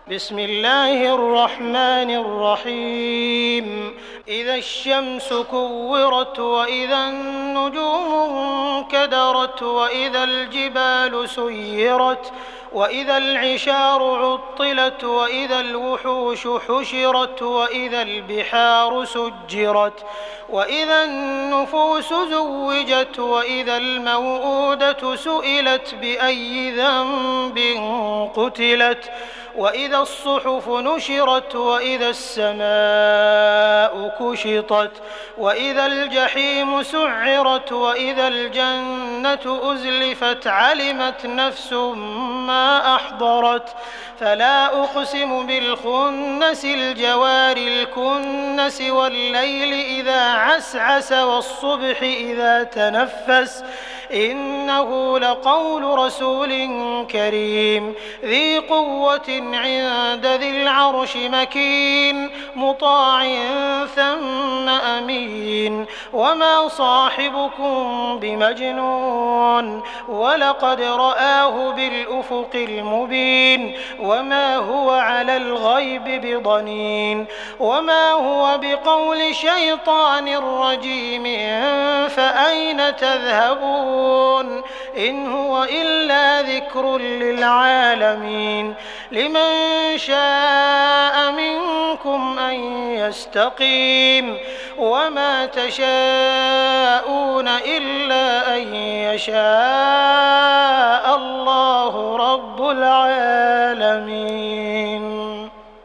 بسم الله الرحمن الرحيم إذا الشمس كورت وإذا النجوم انكدرت وإذا الجبال سيرت وإذا العشار عطلت وإذا الوحوش حشرت وإذا البحار سجرت وإذا النفوس زوجت وإذا الموءودة سئلت بأي ذنب قتلت وإذا الصحف نشرت وإذا السماء كشطت وإذا الجحيم سعرت وإذا الجنة أزلفت علمت نفس ما أحضرت فلا أقسم بالخنس الجوار الكنس والليل إذا عسعس والصبح إذا تنفس إنه لقول رسول كريم ذي قوة عند ذي العرش مكين مطاع ثم أمين وما صاحبكم بمجنون ولقد رآه بالأفق المبين وما هو على الغيب بضنين وما هو بقول شيطان رجيم فأين تذهبون إن هو إلا ذكر للعالمين لمن شاء منكم أن يستقيم وما تشاءون إلا أن يشاء الله رب العالمين.